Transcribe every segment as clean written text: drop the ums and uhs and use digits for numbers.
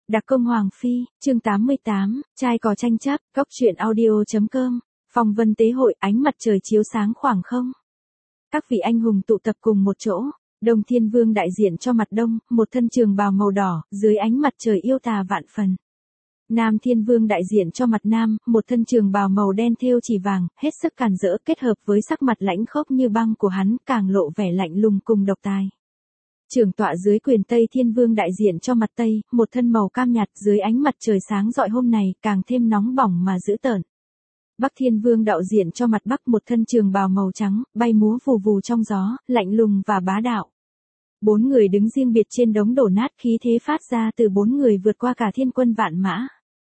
Đặc công Hoàng Phi, chương 88, trai có tranh chấp, góc truyện audio.com, phong vân tế hội, ánh mặt trời chiếu sáng khoảng không. Các vị anh hùng tụ tập cùng một chỗ, Đông Thiên Vương đại diện cho mặt đông, một thân trường bào màu đỏ, dưới ánh mặt trời yêu tà vạn phần. Nam Thiên Vương đại diện cho mặt nam, một thân trường bào màu đen thêu chỉ vàng, hết sức càn rỡ kết hợp với sắc mặt lãnh khốc như băng của hắn, càng lộ vẻ lạnh lùng cùng độc tài. Trưởng tọa dưới quyền Tây Thiên Vương đại diện cho mặt Tây, một thân màu cam nhạt dưới ánh mặt trời sáng rọi hôm này, càng thêm nóng bỏng mà dữ tợn. Bắc Thiên Vương đạo diện cho mặt Bắc, một thân trường bào màu trắng, bay múa vù vù trong gió, lạnh lùng và bá đạo. Bốn người đứng riêng biệt trên đống đổ nát, khí thế phát ra từ bốn người vượt qua cả thiên quân vạn mã.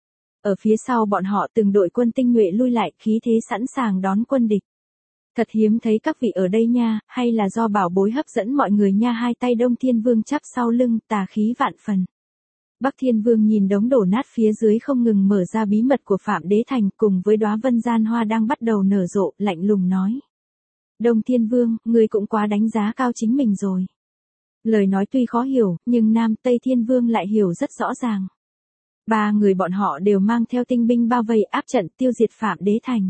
Ở phía sau bọn họ từng đội quân tinh nhuệ lui lại, khí thế sẵn sàng đón quân địch. Thật hiếm thấy các vị ở đây nha, hay là do bảo bối hấp dẫn mọi người nha. Hai tay Đông Thiên Vương chắp sau lưng, tà khí vạn phần. Bắc Thiên Vương nhìn đống đổ nát phía dưới không ngừng mở ra bí mật của Phạm Đế Thành cùng với đóa vân gian hoa đang bắt đầu nở rộ, lạnh lùng nói. Đông Thiên Vương, ngươi cũng quá đánh giá cao chính mình rồi. Lời nói tuy khó hiểu, nhưng Nam Tây Thiên Vương lại hiểu rất rõ ràng. Ba người bọn họ đều mang theo tinh binh bao vây áp trận tiêu diệt Phạm Đế Thành.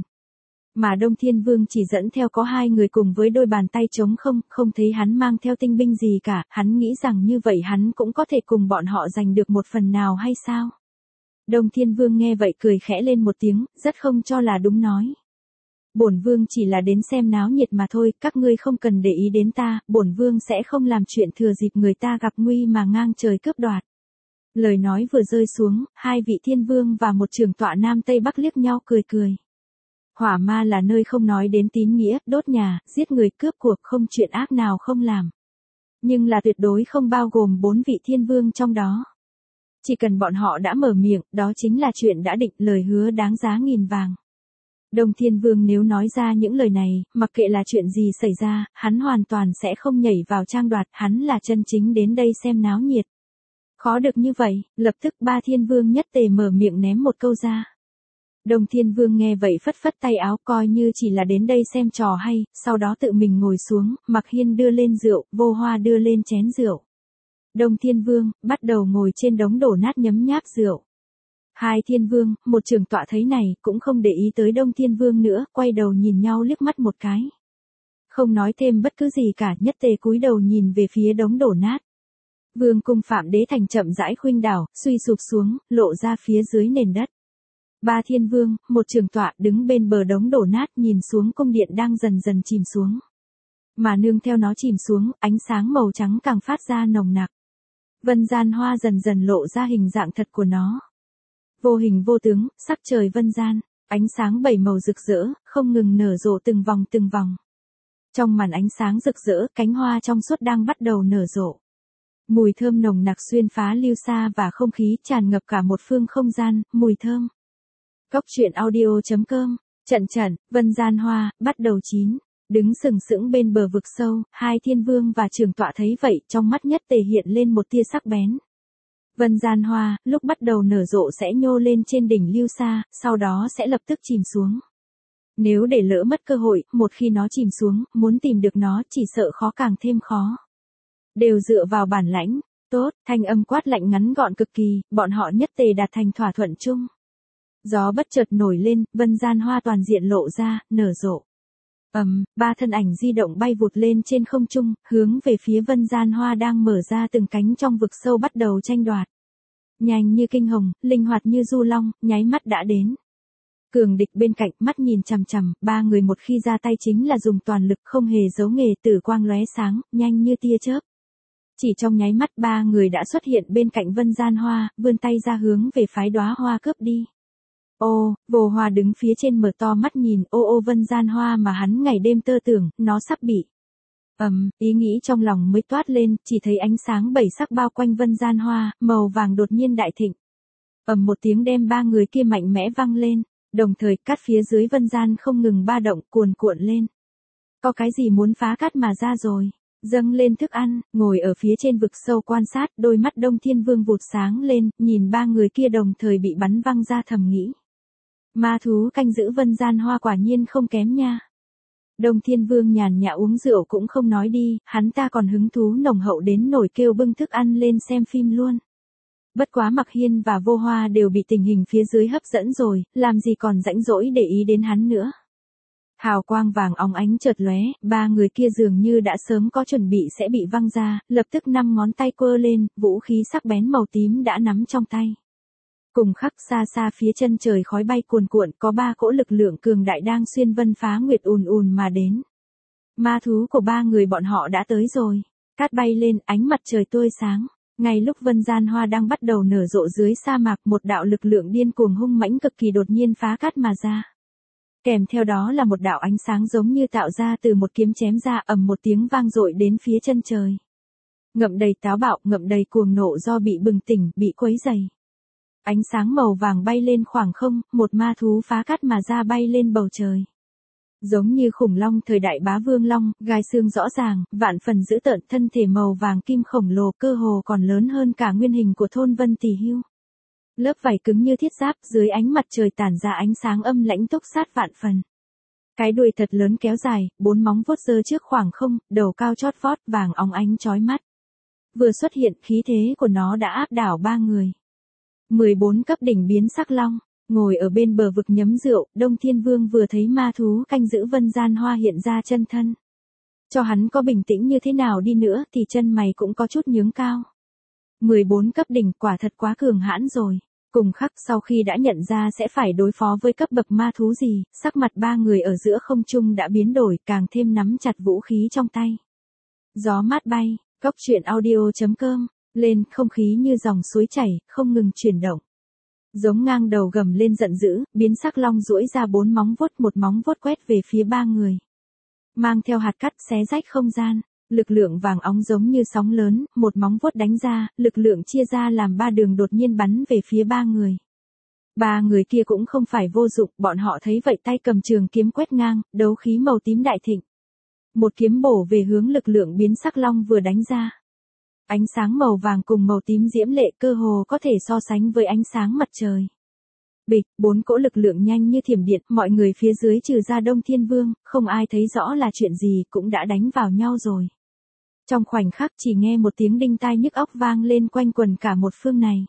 Mà Đông Thiên Vương chỉ dẫn theo có hai người cùng với đôi bàn tay trống không, không thấy hắn mang theo tinh binh gì cả, hắn nghĩ rằng như vậy hắn cũng có thể cùng bọn họ giành được một phần nào hay sao? Đông Thiên Vương nghe vậy cười khẽ lên một tiếng, rất không cho là đúng nói. Bổn Vương chỉ là đến xem náo nhiệt mà thôi, các ngươi không cần để ý đến ta, bổn Vương sẽ không làm chuyện thừa dịp người ta gặp nguy mà ngang trời cướp đoạt. Lời nói vừa rơi xuống, hai vị Thiên Vương và một trưởng tọa Nam Tây Bắc liếc nhau cười cười. Hỏa ma là nơi không nói đến tín nghĩa, đốt nhà, giết người cướp cuộc, không chuyện ác nào không làm. Nhưng là tuyệt đối không bao gồm bốn vị Thiên Vương trong đó. Chỉ cần bọn họ đã mở miệng, đó chính là chuyện đã định, lời hứa đáng giá nghìn vàng. Đông Thiên Vương nếu nói ra những lời này, mặc kệ là chuyện gì xảy ra, hắn hoàn toàn sẽ không nhảy vào trang đoạt, hắn là chân chính đến đây xem náo nhiệt. Khó được như vậy, lập tức ba Thiên Vương nhất tề mở miệng ném một câu ra. Đông Thiên Vương nghe vậy phất phất tay áo, coi như chỉ là đến đây xem trò hay, sau đó tự mình ngồi xuống, Mặc Hiên đưa lên rượu, Vô Hoa đưa lên chén rượu. Đông Thiên Vương bắt đầu ngồi trên đống đổ nát nhấm nháp rượu. Hai Thiên Vương, một trưởng tọa thấy này, cũng không để ý tới Đông Thiên Vương nữa, quay đầu nhìn nhau liếc mắt một cái. Không nói thêm bất cứ gì cả, nhất tề cúi đầu nhìn về phía đống đổ nát. Vương cung Phạm Đế Thành chậm rãi khuynh đảo, suy sụp xuống, lộ ra phía dưới nền đất. Ba Thiên Vương, một trưởng tọa đứng bên bờ đống đổ nát nhìn xuống cung điện đang dần dần chìm xuống. Mà nương theo nó chìm xuống, ánh sáng màu trắng càng phát ra nồng nặc. Vân gian hoa dần dần lộ ra hình dạng thật của nó. Vô hình vô tướng, sắc trời vân gian, ánh sáng bảy màu rực rỡ, không ngừng nở rộ từng vòng từng vòng. Trong màn ánh sáng rực rỡ, cánh hoa trong suốt đang bắt đầu nở rộ. Mùi thơm nồng nặc xuyên phá lưu xa và không khí tràn ngập cả một phương không gian, mùi thơm. Góc truyện audio.com, trận, vân gian hoa, bắt đầu chín. Đứng sừng sững bên bờ vực sâu, hai Thiên Vương và trưởng tọa thấy vậy, trong mắt nhất tề hiện lên một tia sắc bén. Vân gian hoa, lúc bắt đầu nở rộ sẽ nhô lên trên đỉnh lưu xa, sau đó sẽ lập tức chìm xuống. Nếu để lỡ mất cơ hội, một khi nó chìm xuống, muốn tìm được nó chỉ sợ khó càng thêm khó. Đều dựa vào bản lãnh, tốt, thanh âm quát lạnh ngắn gọn cực kỳ, bọn họ nhất tề đạt thành thỏa thuận chung. Gió bất chợt nổi lên, vân gian hoa toàn diện lộ ra, nở rộ. Ba thân ảnh di động bay vụt lên trên không trung, hướng về phía vân gian hoa đang mở ra từng cánh trong vực sâu bắt đầu tranh đoạt. Nhanh như kinh hồng, linh hoạt như du long, nháy mắt đã đến. Cường địch bên cạnh, mắt nhìn chằm chằm, ba người một khi ra tay chính là dùng toàn lực, không hề giấu nghề, tử quang lóe sáng, nhanh như tia chớp. Chỉ trong nháy mắt ba người đã xuất hiện bên cạnh vân gian hoa, vươn tay ra hướng về phái đóa hoa cướp đi. Ô, Vô Hoa đứng phía trên mở to mắt nhìn, ô vân gian hoa mà hắn ngày đêm tơ tưởng, nó sắp bị. Ý nghĩ trong lòng mới toát lên, chỉ thấy ánh sáng bảy sắc bao quanh vân gian hoa, màu vàng đột nhiên đại thịnh. Một tiếng đem ba người kia mạnh mẽ văng lên, đồng thời cát phía dưới vân gian không ngừng ba động, cuồn cuộn lên. Có cái gì muốn phá cát mà ra rồi? Dâng lên thức ăn, ngồi ở phía trên vực sâu quan sát, đôi mắt Đông Thiên Vương vụt sáng lên, nhìn ba người kia đồng thời bị bắn văng ra thầm nghĩ. Ma thú canh giữ vân gian hoa quả nhiên không kém nha. Đông Thiên Vương nhàn nhã uống rượu cũng không nói đi, hắn ta còn hứng thú nồng hậu đến nổi kêu bưng thức ăn lên xem phim luôn. Bất quá Mặc Hiên và Vô Hoa đều bị tình hình phía dưới hấp dẫn rồi, làm gì còn rãnh rỗi để ý đến hắn nữa. Hào quang vàng óng ánh chợt lóe, ba người kia dường như đã sớm có chuẩn bị sẽ bị văng ra, lập tức 5 ngón tay quơ lên, vũ khí sắc bén màu tím đã nắm trong tay. Cùng khắc xa xa phía chân trời khói bay cuồn cuộn, có 3 cỗ lực lượng cường đại đang xuyên vân phá nguyệt ùn ùn mà đến. Ma thú của 3 người bọn họ đã tới rồi. Cát bay lên, ánh mặt trời tươi sáng. Ngay lúc vân gian hoa đang bắt đầu nở rộ dưới sa mạc, một đạo lực lượng điên cuồng hung mãnh cực kỳ đột nhiên phá cát mà ra. Kèm theo đó là một đạo ánh sáng giống như tạo ra từ một kiếm chém ra, ầm một tiếng vang dội đến phía chân trời. Ngậm đầy táo bạo, ngậm đầy cuồng nộ do bị bừng tỉnh, bị quấy dày. Ánh sáng màu vàng bay lên khoảng không, một ma thú phá cát mà ra bay lên bầu trời. Giống như khủng long thời đại bá vương long, gai xương rõ ràng, vạn phần dữ tợn, thân thể màu vàng kim khổng lồ, cơ hồ còn lớn hơn cả nguyên hình của thôn Vân Tỳ Hưu. Lớp vảy cứng như thiết giáp, dưới ánh mặt trời tản ra ánh sáng âm lãnh túc sát vạn phần. Cái đuôi thật lớn kéo dài, 4 móng vuốt giơ trước khoảng không, đầu cao chót vót, vàng óng ánh chói mắt. Vừa xuất hiện, khí thế của nó đã áp đảo 3 người. 14 cấp đỉnh biến sắc long, ngồi ở bên bờ vực nhấm rượu, Đông Thiên Vương vừa thấy ma thú canh giữ vân gian hoa hiện ra chân thân. Cho hắn có bình tĩnh như thế nào đi nữa thì chân mày cũng có chút nhướng cao. 14 cấp đỉnh quả thật quá cường hãn rồi. Cùng khắc sau khi đã nhận ra sẽ phải đối phó với cấp bậc ma thú gì, sắc mặt 3 người ở giữa không trung đã biến đổi, càng thêm nắm chặt vũ khí trong tay. Gió mát bay, góc truyện audio.com, lên không khí như dòng suối chảy, không ngừng chuyển động. Giống ngang đầu gầm lên giận dữ, biến sắc long duỗi ra 4 móng vuốt, một móng vuốt quét về phía 3 người. Mang theo hạt cát xé rách không gian. Lực lượng vàng óng giống như sóng lớn, một móng vuốt đánh ra, lực lượng chia ra làm 3 đường đột nhiên bắn về phía 3 người. 3 người kia cũng không phải vô dụng, bọn họ thấy vậy tay cầm trường kiếm quét ngang, đấu khí màu tím đại thịnh. Một kiếm bổ về hướng lực lượng biến sắc long vừa đánh ra. Ánh sáng màu vàng cùng màu tím diễm lệ, cơ hồ có thể so sánh với ánh sáng mặt trời. Bịch, 4 cỗ lực lượng nhanh như thiểm điện, mọi người phía dưới trừ ra Đông Thiên Vương, không ai thấy rõ là chuyện gì, cũng đã đánh vào nhau rồi. Trong khoảnh khắc chỉ nghe một tiếng đinh tai nhức óc vang lên quanh quần cả một phương này.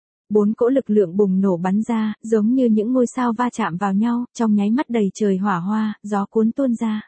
4 cỗ lực lượng bùng nổ bắn ra, giống như những ngôi sao va chạm vào nhau, trong nháy mắt đầy trời hỏa hoa, gió cuốn tuôn ra.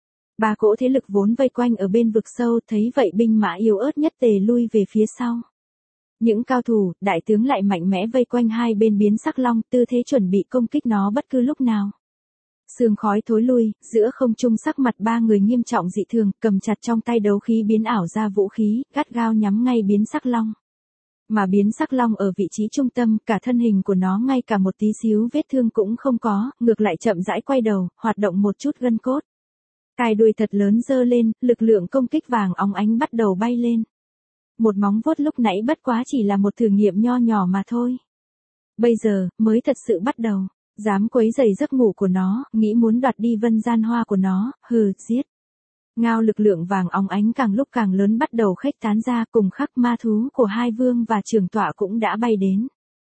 3 cỗ thế lực vốn vây quanh ở bên vực sâu, thấy vậy binh mã yếu ớt nhất tề lui về phía sau. Những cao thủ, đại tướng lại mạnh mẽ vây quanh hai bên biến sắc long, tư thế chuẩn bị công kích nó bất cứ lúc nào. Sương khói thối lui, giữa không trung sắc mặt 3 người nghiêm trọng dị thường, cầm chặt trong tay đấu khí biến ảo ra vũ khí, gắt gao nhắm ngay biến sắc long. Mà biến sắc long ở vị trí trung tâm, cả thân hình của nó ngay cả một tí xíu vết thương cũng không có, ngược lại chậm rãi quay đầu, hoạt động một chút gân cốt. Cái đuôi thật lớn giơ lên, lực lượng công kích vàng óng ánh bắt đầu bay lên. Một móng vuốt lúc nãy bất quá chỉ là một thử nghiệm nho nhỏ mà thôi. Bây giờ, mới thật sự bắt đầu. Dám quấy rầy giấc ngủ của nó, nghĩ muốn đoạt đi vân gian hoa của nó, hừ, giết. Ngao lực lượng vàng óng ánh càng lúc càng lớn bắt đầu khuếch tán ra, cùng khắc ma thú của hai vương và trường tọa cũng đã bay đến.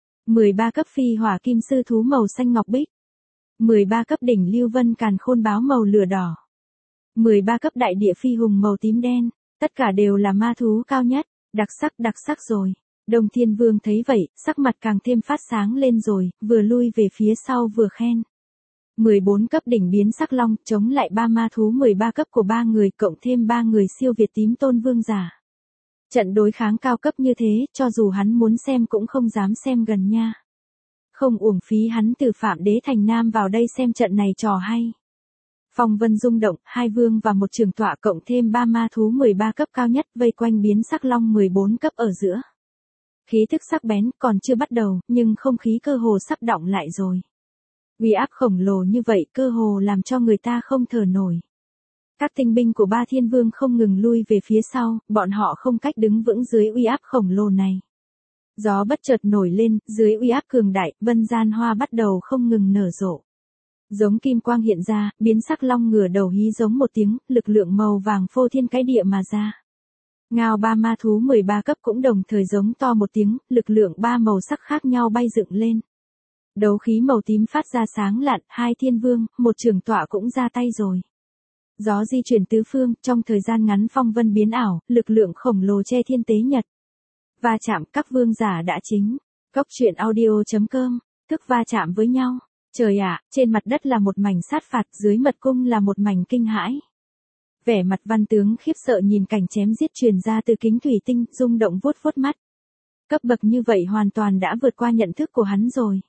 13 cấp phi hỏa kim sư thú màu xanh ngọc bích. 13 cấp đỉnh lưu vân càn khôn báo màu lửa đỏ. 13 cấp đại địa phi hùng màu tím đen, tất cả đều là ma thú cao nhất, đặc sắc rồi. Đông Thiên Vương thấy vậy, sắc mặt càng thêm phát sáng lên rồi, vừa lui về phía sau vừa khen. 14 cấp đỉnh biến sắc long, chống lại 3 ma thú 13 cấp của 3 người, cộng thêm 3 người siêu việt tím tôn vương giả. Trận đối kháng cao cấp như thế, cho dù hắn muốn xem cũng không dám xem gần nha. Không uổng phí hắn từ Phạm Đế thành Nam vào đây xem trận này trò hay. Phong vân rung động, hai vương và một trường tọa cộng thêm 3 ma thú 13 cấp cao nhất vây quanh biến sắc long 14 cấp ở giữa. Khí thức sắc bén còn chưa bắt đầu, nhưng không khí cơ hồ sắp đọng lại rồi. Uy áp khổng lồ như vậy cơ hồ làm cho người ta không thở nổi. Các tinh binh của 3 thiên vương không ngừng lui về phía sau, bọn họ không cách đứng vững dưới uy áp khổng lồ này. Gió bất chợt nổi lên, dưới uy áp cường đại, vân gian hoa bắt đầu không ngừng nở rộ. Giống kim quang hiện ra, biến sắc long ngửa đầu hí giống một tiếng, lực lượng màu vàng phô thiên cái địa mà ra. Ngao 3 ma thú 13 cấp cũng đồng thời giống to một tiếng, lực lượng 3 màu sắc khác nhau bay dựng lên. Đấu khí màu tím phát ra sáng lạn, 2 thiên vương, một trường tọa cũng ra tay rồi. Gió di chuyển tứ phương, trong thời gian ngắn phong vân biến ảo, lực lượng khổng lồ che thiên tế nhật. Va chạm các vương giả đã chính. Cốc truyện audio.com, thức va chạm với nhau. Trời ạ, trên mặt đất là một mảnh sát phạt, dưới mật cung là một mảnh kinh hãi. Vẻ mặt văn tướng khiếp sợ nhìn cảnh chém giết truyền ra từ kính thủy tinh, rung động vuốt vuốt mắt. Cấp bậc như vậy hoàn toàn đã vượt qua nhận thức của hắn rồi.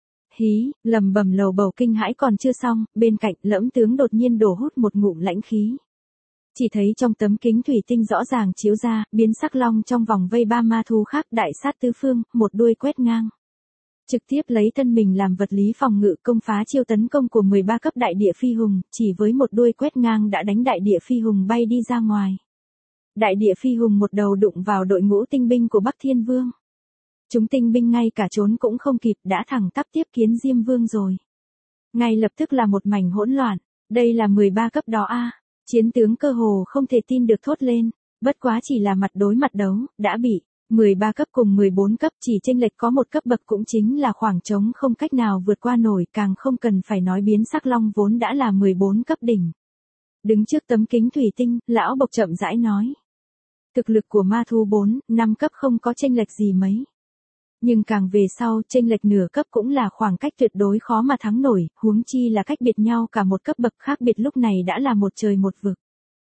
Hí, lầm bầm lầu bầu kinh hãi còn chưa xong, bên cạnh Lẫm tướng đột nhiên đổ hút một ngụm lãnh khí. Chỉ thấy trong tấm kính thủy tinh rõ ràng chiếu ra, biến sắc long trong vòng vây 3 ma thú khác đại sát tứ phương, một đuôi quét ngang. Trực tiếp lấy thân mình làm vật lý phòng ngự công phá chiêu tấn công của 13 cấp đại địa phi hùng, chỉ với một đuôi quét ngang đã đánh đại địa phi hùng bay đi ra ngoài. Đại địa phi hùng một đầu đụng vào đội ngũ tinh binh của Bắc Thiên Vương. Chúng tinh binh ngay cả trốn cũng không kịp đã thẳng tắp tiếp kiến Diêm Vương rồi. Ngay lập tức là một mảnh hỗn loạn, đây là 13 cấp đó a. Chiến tướng cơ hồ không thể tin được thốt lên, bất quá chỉ là mặt đối mặt đấu, đã bị 13 cấp cùng 14 cấp chỉ chênh lệch có một cấp bậc cũng chính là khoảng trống không cách nào vượt qua nổi, càng không cần phải nói biến sắc long vốn đã là 14 cấp đỉnh. Đứng trước tấm kính thủy tinh, lão bộc chậm rãi nói. Thực lực của ma thú 4, 5 cấp không có chênh lệch gì mấy. Nhưng càng về sau, chênh lệch nửa cấp cũng là khoảng cách tuyệt đối khó mà thắng nổi, huống chi là cách biệt nhau cả một cấp bậc khác biệt lúc này đã là một trời một vực.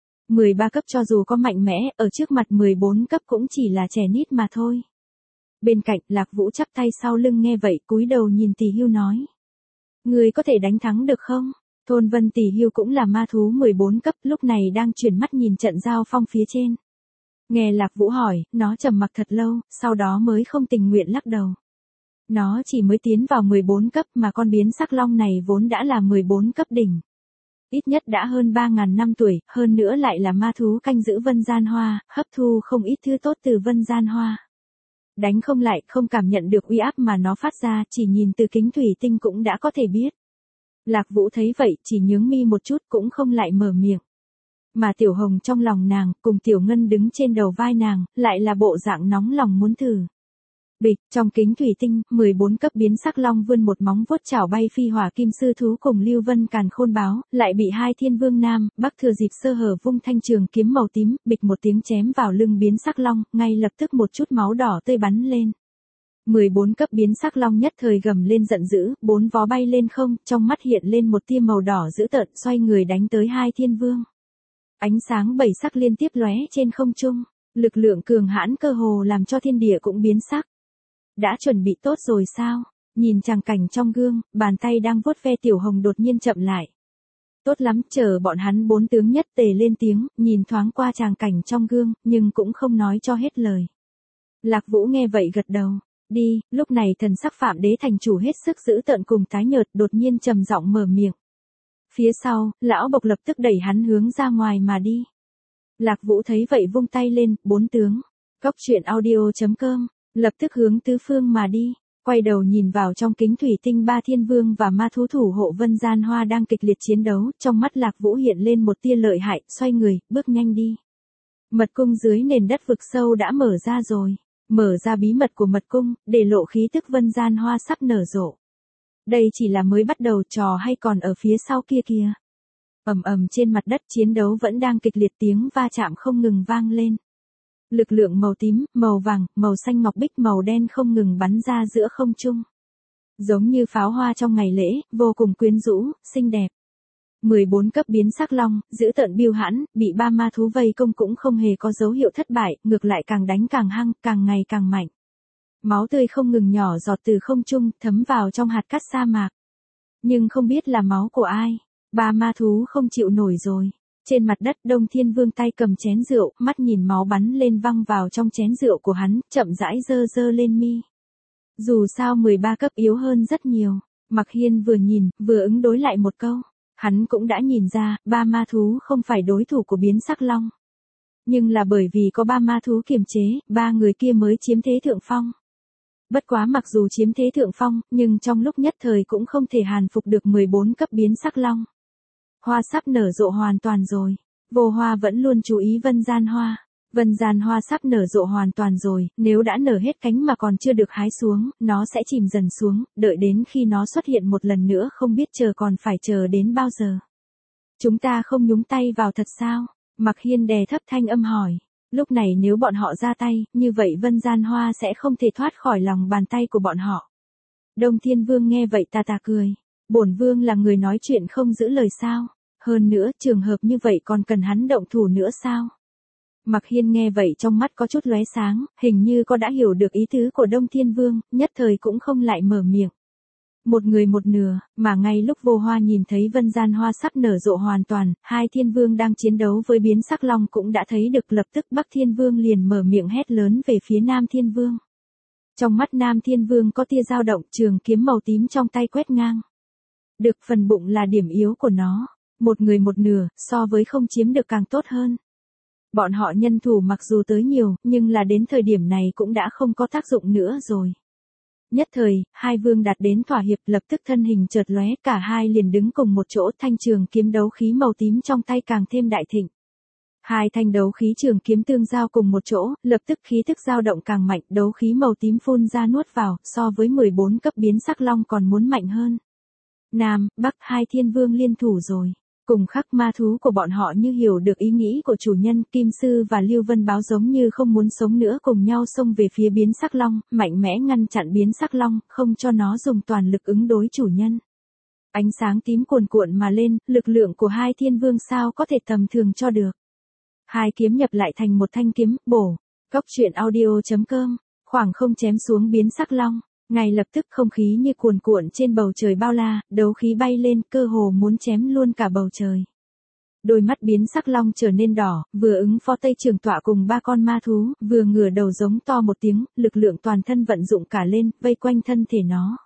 13 cấp cho dù có mạnh mẽ, ở trước mặt 14 cấp cũng chỉ là trẻ nít mà thôi. Bên cạnh, Lạc Vũ chắp tay sau lưng nghe vậy cúi đầu nhìn Tỷ Hưu nói. Người có thể đánh thắng được không? Thôn Vân Tỷ Hưu cũng là ma thú 14 cấp, lúc này đang chuyển mắt nhìn trận giao phong phía trên. Nghe Lạc Vũ hỏi, nó trầm mặc thật lâu, sau đó mới không tình nguyện lắc đầu. Nó chỉ mới tiến vào 14 cấp mà con biến sắc long này vốn đã là 14 cấp đỉnh. Ít nhất đã hơn 3.000 năm tuổi, hơn nữa lại là ma thú canh giữ Vân Gian Hoa, hấp thu không ít thứ tốt từ Vân Gian Hoa. Đánh không lại, không cảm nhận được uy áp mà nó phát ra, chỉ nhìn từ kính thủy tinh cũng đã có thể biết. Lạc Vũ thấy vậy, chỉ nhướng mi một chút cũng không lại mở miệng. Mà Tiểu Hồng trong lòng nàng, cùng Tiểu Ngân đứng trên đầu vai nàng, lại là bộ dạng nóng lòng muốn thử. Bịch, trong kính thủy tinh, 14 cấp biến sắc long vươn một móng vuốt chảo bay phi hỏa kim sư thú cùng Lưu Vân Càn Khôn Báo, lại bị hai Thiên Vương Nam, Bắc thừa dịp sơ hở vung thanh trường kiếm màu tím, bịch một tiếng chém vào lưng biến sắc long, ngay lập tức một chút máu đỏ tươi bắn lên. 14 cấp biến sắc long nhất thời gầm lên giận dữ, 4 vó bay lên không, trong mắt hiện lên một tia màu đỏ dữ tợn, xoay người đánh tới hai Thiên Vương. Ánh sáng bảy sắc liên tiếp lóe trên không trung, lực lượng cường hãn cơ hồ làm cho thiên địa cũng biến sắc. Đã chuẩn bị tốt rồi sao? Nhìn chàng cảnh trong gương, bàn tay đang vuốt ve Tiểu Hồng đột nhiên chậm lại. Tốt lắm, chờ bọn hắn 4 tướng nhất tề lên tiếng, nhìn thoáng qua chàng cảnh trong gương, nhưng cũng không nói cho hết lời. Lạc Vũ nghe vậy gật đầu. Đi, lúc này thần sắc Phạm Đế thành chủ hết sức dữ tợn cùng tái nhợt, đột nhiên trầm giọng mở miệng. Phía sau, lão bộc lập tức đẩy hắn hướng ra ngoài mà đi. Lạc Vũ thấy vậy vung tay lên, 4 tướng. Cốc truyện audio.com, lập tức hướng tứ phương mà đi, quay đầu nhìn vào trong kính thủy tinh 3 Thiên Vương và ma thú thủ hộ Vân Gian Hoa đang kịch liệt chiến đấu, trong mắt Lạc Vũ hiện lên một tia lợi hại, xoay người, bước nhanh đi. Mật cung dưới nền đất vực sâu đã mở ra rồi, mở ra bí mật của mật cung, để lộ khí tức Vân Gian Hoa sắp nở rộ. Đây chỉ là mới bắt đầu, trò hay còn ở phía sau kia kìa. Ầm ầm trên mặt đất chiến đấu vẫn đang kịch liệt, tiếng va chạm không ngừng vang lên. Lực lượng màu tím, màu vàng, màu xanh ngọc bích, màu đen không ngừng bắn ra giữa không trung. Giống như pháo hoa trong ngày lễ, vô cùng quyến rũ, xinh đẹp. 14 cấp biến sắc long, giữ tợn biêu hãn, bị 3 ma thú vây công cũng không hề có dấu hiệu thất bại, ngược lại càng đánh càng hăng, càng ngày càng mạnh. Máu tươi không ngừng nhỏ giọt từ không trung, thấm vào trong hạt cát sa mạc. Nhưng không biết là máu của ai, 3 ma thú không chịu nổi rồi. Trên mặt đất Đông Thiên Vương tay cầm chén rượu, mắt nhìn máu bắn lên văng vào trong chén rượu của hắn, chậm rãi dơ dơ lên mi. Dù sao 13 cấp yếu hơn rất nhiều, Mặc Hiên vừa nhìn, vừa ứng đối lại một câu. Hắn cũng đã nhìn ra, 3 ma thú không phải đối thủ của biến sắc long. Nhưng là bởi vì có 3 ma thú kiềm chế, 3 người kia mới chiếm thế thượng phong. Bất quá mặc dù chiếm thế thượng phong, nhưng trong lúc nhất thời cũng không thể hàn phục được 14 cấp biến sắc long. Hoa sắp nở rộ hoàn toàn rồi. Vô Hoa vẫn luôn chú ý Vân Gian Hoa. Vân Gian Hoa sắp nở rộ hoàn toàn rồi, nếu đã nở hết cánh mà còn chưa được hái xuống, nó sẽ chìm dần xuống, đợi đến khi nó xuất hiện một lần nữa không biết chờ còn phải chờ đến bao giờ. Chúng ta không nhúng tay vào thật sao? Mặc Hiên đè thấp thanh âm hỏi. Lúc này nếu bọn họ ra tay, như vậy Vân Gian Hoa sẽ không thể thoát khỏi lòng bàn tay của bọn họ. Đông Thiên Vương nghe vậy tà tà cười. Bổn vương là người nói chuyện không giữ lời sao? Hơn nữa, trường hợp như vậy còn cần hắn động thủ nữa sao? Mặc Hiên nghe vậy trong mắt có chút lóe sáng, hình như có đã hiểu được ý tứ của Đông Thiên Vương, nhất thời cũng không lại mở miệng. Một người một nửa, mà ngay lúc Vô Hoa nhìn thấy Vân Gian Hoa sắp nở rộ hoàn toàn, hai thiên vương đang chiến đấu với biến sắc long cũng đã thấy được, lập tức Bắc Thiên Vương liền mở miệng hét lớn về phía Nam Thiên Vương. Trong mắt Nam Thiên Vương có tia dao động, trường kiếm màu tím trong tay quét ngang. Được, phần bụng là điểm yếu của nó. Một người một nửa, so với không chiếm được càng tốt hơn. Bọn họ nhân thủ mặc dù tới nhiều, nhưng là đến thời điểm này cũng đã không có tác dụng nữa rồi. Nhất thời, hai vương đạt đến thỏa hiệp, lập tức thân hình chợt lóe, cả hai liền đứng cùng một chỗ, thanh trường kiếm đấu khí màu tím trong tay càng thêm đại thịnh. Hai thanh đấu khí trường kiếm tương giao cùng một chỗ, lập tức khí tức dao động càng mạnh, đấu khí màu tím phun ra nuốt vào, so với 14 cấp biến sắc long còn muốn mạnh hơn. Nam, Bắc hai thiên vương liên thủ rồi. Cùng khắc ma thú của bọn họ như hiểu được ý nghĩ của chủ nhân, Kim Sư và Lưu Vân Báo giống như không muốn sống nữa, cùng nhau xông về phía biến sắc long, mạnh mẽ ngăn chặn biến sắc long, không cho nó dùng toàn lực ứng đối chủ nhân. Ánh sáng tím cuồn cuộn mà lên, lực lượng của hai thiên vương sao có thể tầm thường cho được. Hai kiếm nhập lại thành một thanh kiếm, bổ. Cốc truyện audio.com, khoảng không chém xuống biến sắc long. Ngay lập tức không khí như cuồn cuộn trên bầu trời bao la, đấu khí bay lên, cơ hồ muốn chém luôn cả bầu trời. Đôi mắt biến sắc long trở nên đỏ, vừa ứng phó Tây Trường Tọa cùng ba con ma thú, vừa ngửa đầu giống to một tiếng, lực lượng toàn thân vận dụng cả lên, vây quanh thân thể nó.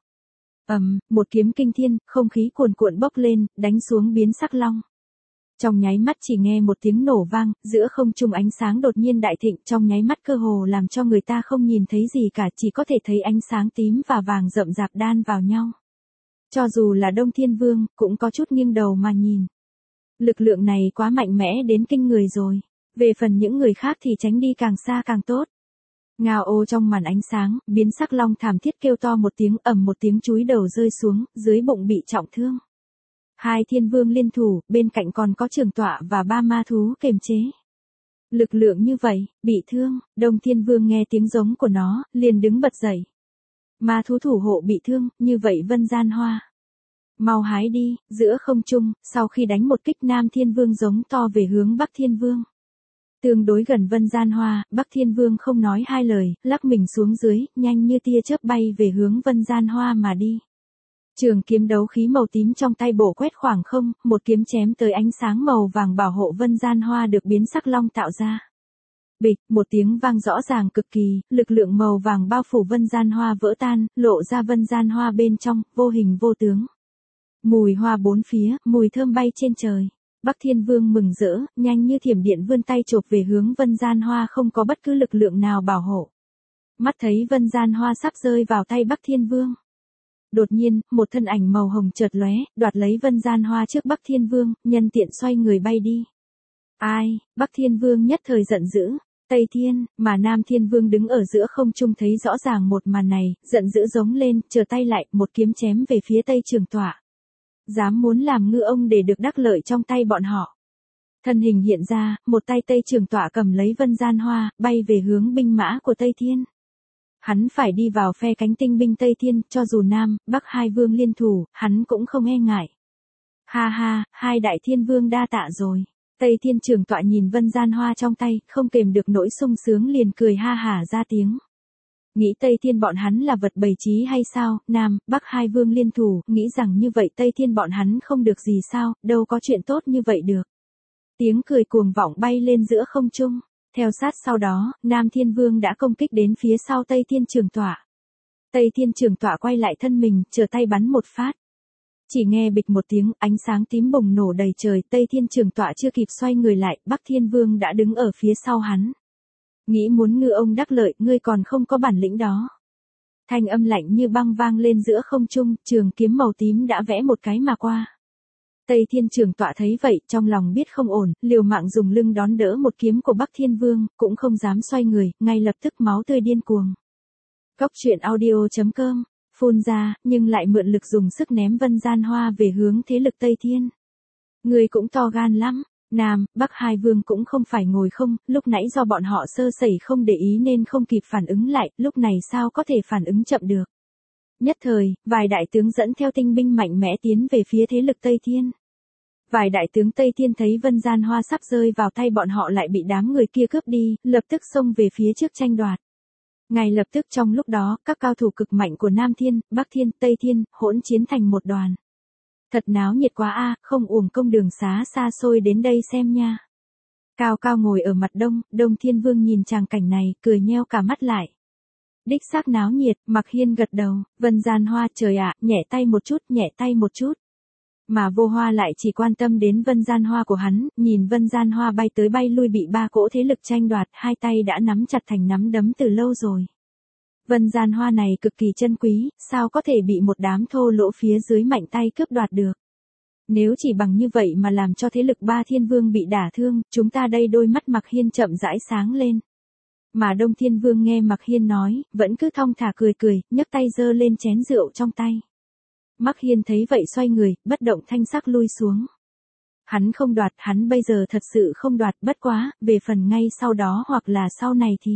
Một kiếm kinh thiên, không khí cuồn cuộn bốc lên, đánh xuống biến sắc long. Trong nháy mắt chỉ nghe một tiếng nổ vang, giữa không trung ánh sáng đột nhiên đại thịnh, trong nháy mắt cơ hồ làm cho người ta không nhìn thấy gì cả, chỉ có thể thấy ánh sáng tím và vàng rậm rạp đan vào nhau. Cho dù là Đông Thiên Vương, cũng có chút nghiêng đầu mà nhìn. Lực lượng này quá mạnh mẽ đến kinh người rồi. Về phần những người khác thì tránh đi càng xa càng tốt. Ngao ô trong màn ánh sáng, biến sắc long thảm thiết kêu to một tiếng, ầm một tiếng chúi đầu rơi xuống, dưới bụng bị trọng thương. Hai thiên vương liên thủ, bên cạnh còn có Trường Tọa và ba ma thú kềm chế. Lực lượng như vậy, bị thương, Đông Thiên Vương nghe tiếng giống của nó, liền đứng bật dậy. Ma thú thủ hộ bị thương, như vậy Vân Gian Hoa. Mau hái đi, giữa không trung, sau khi đánh một kích Nam Thiên Vương giống to về hướng Bắc Thiên Vương. Tương đối gần Vân Gian Hoa, Bắc Thiên Vương không nói hai lời, lắc mình xuống dưới, nhanh như tia chớp bay về hướng Vân Gian Hoa mà đi. Trường kiếm đấu khí màu tím trong tay bổ quét khoảng không, một kiếm chém tới ánh sáng màu vàng bảo hộ Vân Gian Hoa được biến sắc long tạo ra. Bịch, một tiếng vang rõ ràng cực kỳ, lực lượng màu vàng bao phủ Vân Gian Hoa vỡ tan, lộ ra Vân Gian Hoa bên trong, vô hình vô tướng. Mùi hoa bốn phía, mùi thơm bay trên trời. Bắc Thiên Vương mừng rỡ, nhanh như thiểm điện vươn tay chộp về hướng Vân Gian Hoa, không có bất cứ lực lượng nào bảo hộ. Mắt thấy Vân Gian Hoa sắp rơi vào tay Bắc Thiên Vương. Đột nhiên, một thân ảnh màu hồng chợt lóe, đoạt lấy Vân Gian Hoa trước Bắc Thiên Vương, nhân tiện xoay người bay đi. Ai, Bắc Thiên Vương nhất thời giận dữ. Tây Thiên, mà Nam Thiên Vương đứng ở giữa không trung thấy rõ ràng một màn này, giận dữ giống lên, trở tay lại, một kiếm chém về phía Tây Trường Tọa. Dám muốn làm ngư ông để được đắc lợi trong tay bọn họ. Thân hình hiện ra, một tay Tây Trường Tọa cầm lấy Vân Gian Hoa, bay về hướng binh mã của Tây Thiên. Hắn phải đi vào phe cánh tinh binh Tây Thiên, cho dù Nam, Bắc hai vương liên thủ, hắn cũng không e ngại. Ha ha, hai đại thiên vương đa tạ rồi. Tây Thiên Trường Tọa nhìn Vân Gian Hoa trong tay, không kềm được nỗi sung sướng liền cười ha hả ra tiếng. Nghĩ Tây Thiên bọn hắn là vật bày trí hay sao, Nam, Bắc hai vương liên thủ, nghĩ rằng như vậy Tây Thiên bọn hắn không được gì sao, đâu có chuyện tốt như vậy được. Tiếng cười cuồng vọng bay lên giữa không trung. Theo sát sau đó, Nam Thiên Vương đã công kích đến phía sau Tây Thiên Trường Tọa. Tây Thiên Trường Tọa quay lại thân mình, trở tay bắn một phát. Chỉ nghe bịch một tiếng, ánh sáng tím bùng nổ đầy trời, Tây Thiên Trường Tọa chưa kịp xoay người lại, Bắc Thiên Vương đã đứng ở phía sau hắn. Nghĩ muốn ngư ông đắc lợi, ngươi còn không có bản lĩnh đó. Thanh âm lạnh như băng vang lên giữa không trung, trường kiếm màu tím đã vẽ một cái mà qua. Tây Thiên Trường Tọa thấy vậy, trong lòng biết không ổn, liều mạng dùng lưng đón đỡ một kiếm của Bắc Thiên Vương, cũng không dám xoay người, ngay lập tức máu tươi điên cuồng. Cốc truyện audio.com, phun ra, nhưng lại mượn lực dùng sức ném Vân Gian Hoa về hướng thế lực Tây Thiên. Người cũng to gan lắm, Nam, Bắc hai vương cũng không phải ngồi không, lúc nãy do bọn họ sơ sẩy không để ý nên không kịp phản ứng lại, lúc này sao có thể phản ứng chậm được. Nhất thời, vài đại tướng dẫn theo tinh binh mạnh mẽ tiến về phía thế lực Tây Thiên. Vài đại tướng Tây Thiên thấy Vân Gian Hoa sắp rơi vào tay bọn họ lại bị đám người kia cướp đi, lập tức xông về phía trước tranh đoạt. Ngay lập tức trong lúc đó, các cao thủ cực mạnh của Nam Thiên, Bắc Thiên, Tây Thiên, hỗn chiến thành một đoàn. Thật náo nhiệt quá a, không uổng công đường xá xa xôi đến đây xem nha. Cao Cao ngồi ở mặt đông, Đông Thiên Vương nhìn tràng cảnh này, cười nheo cả mắt lại. Đích xác náo nhiệt, Mạc Hiên gật đầu, Vân Gian Hoa trời ạ, nhẹ tay một chút, nhẹ tay một chút. Mà Vô Hoa lại chỉ quan tâm đến Vân Gian Hoa của hắn, nhìn Vân Gian Hoa bay tới bay lui bị ba cỗ thế lực tranh đoạt, hai tay đã nắm chặt thành nắm đấm từ lâu rồi. Vân Gian Hoa này cực kỳ chân quý, sao có thể bị một đám thô lỗ phía dưới mạnh tay cướp đoạt được. Nếu chỉ bằng như vậy mà làm cho thế lực ba thiên vương bị đả thương, chúng ta đây đôi mắt Mạc Hiên chậm rãi sáng lên. Mà Đông Thiên Vương nghe Mạc Hiên nói, vẫn cứ thong thả cười cười, nhấc tay giơ lên chén rượu trong tay. Mạc Hiên thấy vậy xoay người, bất động thanh sắc lui xuống. Hắn không đoạt, hắn bây giờ thật sự không đoạt, bất quá, về phần ngay sau đó hoặc là sau này thì.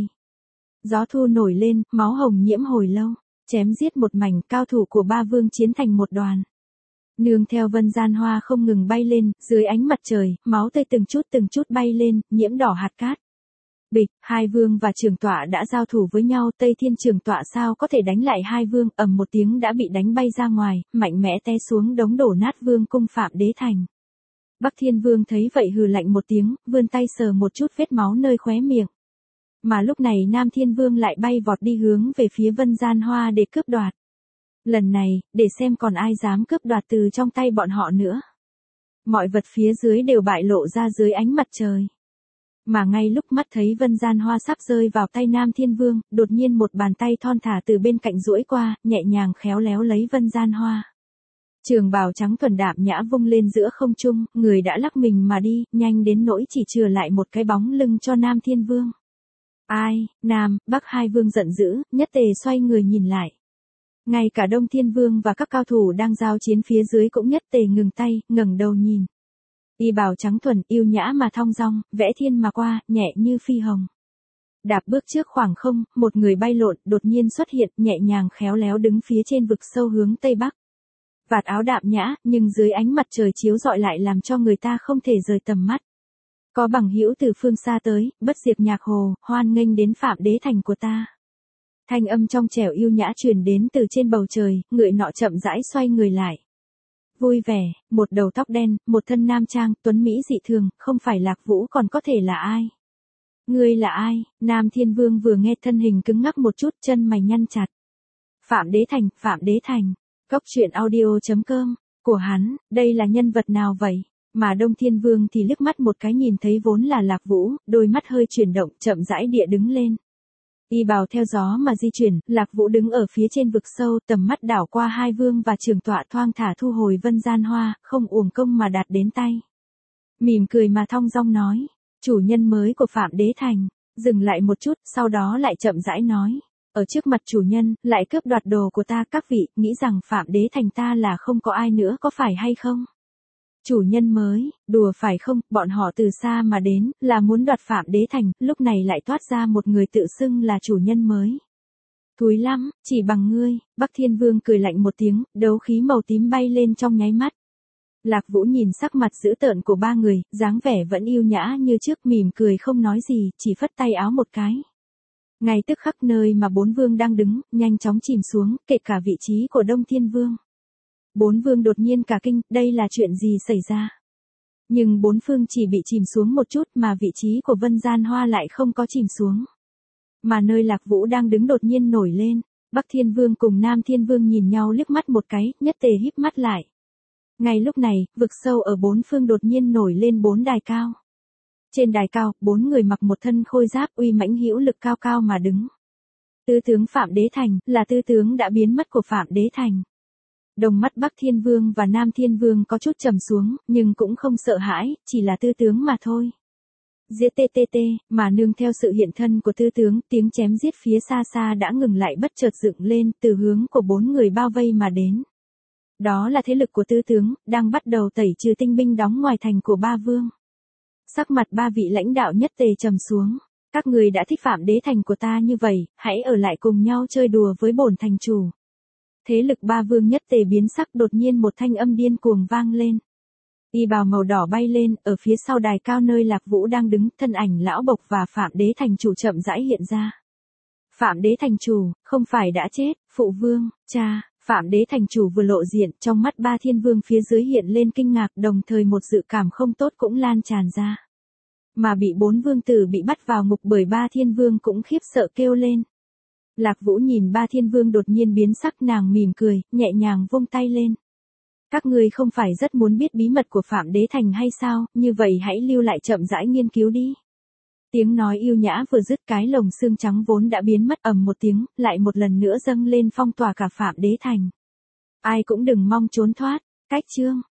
Gió thu nổi lên, máu hồng nhiễm hồi lâu, chém giết một mảnh, cao thủ của ba vương chiến thành một đoàn. Nương theo Vân Gian Hoa không ngừng bay lên, dưới ánh mặt trời, máu tươi từng chút bay lên, nhiễm đỏ hạt cát. Bịch, hai vương và trưởng tọa đã giao thủ với nhau, Tây Thiên trưởng tọa sao có thể đánh lại hai vương, ầm một tiếng đã bị đánh bay ra ngoài, mạnh mẽ té xuống đống đổ nát vương cung Phạm Đế Thành. Bắc Thiên Vương thấy vậy hừ lạnh một tiếng, vươn tay sờ một chút vết máu nơi khóe miệng. Mà lúc này Nam Thiên Vương lại bay vọt đi hướng về phía Vân Gian Hoa để cướp đoạt. Lần này, để xem còn ai dám cướp đoạt từ trong tay bọn họ nữa. Mọi vật phía dưới đều bại lộ ra dưới ánh mặt trời. Mà ngay lúc mắt thấy Vân Gian Hoa sắp rơi vào tay Nam Thiên Vương, đột nhiên một bàn tay thon thả từ bên cạnh duỗi qua, nhẹ nhàng khéo léo lấy Vân Gian Hoa. Trường bào trắng thuần đạm nhã vung lên giữa không trung, người đã lắc mình mà đi, nhanh đến nỗi chỉ chừa lại một cái bóng lưng cho Nam Thiên Vương. Ai, Nam, Bắc hai vương giận dữ, nhất tề xoay người nhìn lại. Ngay cả Đông Thiên Vương và các cao thủ đang giao chiến phía dưới cũng nhất tề ngừng tay, ngẩng đầu nhìn. Y bào trắng thuần, yêu nhã mà thong dong, vẽ thiên mà qua, nhẹ như phi hồng. Đạp bước trước khoảng không, một người bay lộn, đột nhiên xuất hiện, nhẹ nhàng khéo léo đứng phía trên vực sâu hướng Tây Bắc. Vạt áo đạm nhã, nhưng dưới ánh mặt trời chiếu rọi lại làm cho người ta không thể rời tầm mắt. Có bằng hữu từ phương xa tới, bất diệt nhạc hồ, hoan nghênh đến Phạm Đế Thành của ta. Thanh âm trong trẻo yêu nhã truyền đến từ trên bầu trời, người nọ chậm rãi xoay người lại. Vui vẻ, một đầu tóc đen, một thân nam trang, tuấn mỹ dị thường, không phải Lạc Vũ còn có thể là ai? Ngươi là ai? Nam Thiên Vương vừa nghe thân hình cứng ngắc một chút, chân mày nhăn chặt. Phạm Đế Thành, Phạm Đế Thành. Cốc truyện audio.com, của hắn, đây là nhân vật nào vậy? Mà Đông Thiên Vương thì liếc mắt một cái nhìn thấy vốn là Lạc Vũ, đôi mắt hơi chuyển động, chậm rãi địa đứng lên. Y bào theo gió mà di chuyển, Lạc Vũ đứng ở phía trên vực sâu, tầm mắt đảo qua hai vương và trường tọa thoang thả thu hồi Vân Gian Hoa, không uổng công mà đạt đến tay. Mỉm cười mà thong dong nói, chủ nhân mới của Phạm Đế Thành, dừng lại một chút, sau đó lại chậm rãi nói. Ở trước mặt chủ nhân, lại cướp đoạt đồ của ta, các vị, nghĩ rằng Phạm Đế Thành ta là không có ai nữa có phải hay không? Chủ nhân mới, đùa phải không, bọn họ từ xa mà đến, là muốn đoạt Phạm Đế Thành, lúc này lại toát ra một người tự xưng là chủ nhân mới. Thúi lắm, chỉ bằng ngươi, Bắc Thiên Vương cười lạnh một tiếng, đấu khí màu tím bay lên trong nháy mắt. Lạc Vũ nhìn sắc mặt dữ tợn của ba người, dáng vẻ vẫn yêu nhã như trước, mỉm cười không nói gì, chỉ phất tay áo một cái. Ngay tức khắc nơi mà bốn vương đang đứng, nhanh chóng chìm xuống, kể cả vị trí của Đông Thiên Vương. Bốn vương đột nhiên cả kinh, đây là chuyện gì xảy ra? Nhưng bốn phương chỉ bị chìm xuống một chút mà vị trí của Vân Gian Hoa lại không có chìm xuống. Mà nơi Lạc Vũ đang đứng đột nhiên nổi lên, Bắc Thiên Vương cùng Nam Thiên Vương nhìn nhau liếc mắt một cái, nhất tề híp mắt lại. Ngay lúc này, vực sâu ở bốn phương đột nhiên nổi lên bốn đài cao. Trên đài cao, bốn người mặc một thân khôi giáp uy mãnh hữu lực cao cao mà đứng. Tư tướng Phạm Đế Thành, là tư tướng đã biến mất của Phạm Đế Thành. Đồng mắt Bắc Thiên Vương và Nam Thiên Vương có chút trầm xuống, nhưng cũng không sợ hãi, chỉ là tư tướng mà thôi. Giết TTT, mà nương theo sự hiện thân của tư tướng, tiếng chém giết phía xa xa đã ngừng lại bất chợt dựng lên từ hướng của bốn người bao vây mà đến. Đó là thế lực của tư tướng, đang bắt đầu tẩy trừ tinh binh đóng ngoài thành của ba vương. Sắc mặt ba vị lãnh đạo nhất tề trầm xuống. Các người đã thích Phạm Đế Thành của ta như vậy, hãy ở lại cùng nhau chơi đùa với bổn thành chủ. Thế lực ba vương nhất tề biến sắc, đột nhiên một thanh âm điên cuồng vang lên. Y bào màu đỏ bay lên, ở phía sau đài cao nơi Lạc Vũ đang đứng, thân ảnh lão bộc và Phạm Đế Thành chủ chậm rãi hiện ra. Phạm Đế Thành chủ, không phải đã chết, phụ vương, cha. Phạm Đế Thành chủ vừa lộ diện, trong mắt ba thiên vương phía dưới hiện lên kinh ngạc, đồng thời một dự cảm không tốt cũng lan tràn ra. Mà bị 4 vương tử bị bắt vào ngục bởi ba thiên vương cũng khiếp sợ kêu lên. Lạc Vũ nhìn ba thiên vương đột nhiên biến sắc, nàng mỉm cười, nhẹ nhàng vung tay lên. Các ngươi không phải rất muốn biết bí mật của Phạm Đế Thành hay sao, như vậy hãy lưu lại chậm rãi nghiên cứu đi. Tiếng nói yêu nhã vừa dứt, cái lồng xương trắng vốn đã biến mất, ầm một tiếng, lại một lần nữa dâng lên phong tỏa cả Phạm Đế Thành. Ai cũng đừng mong trốn thoát. Cách chương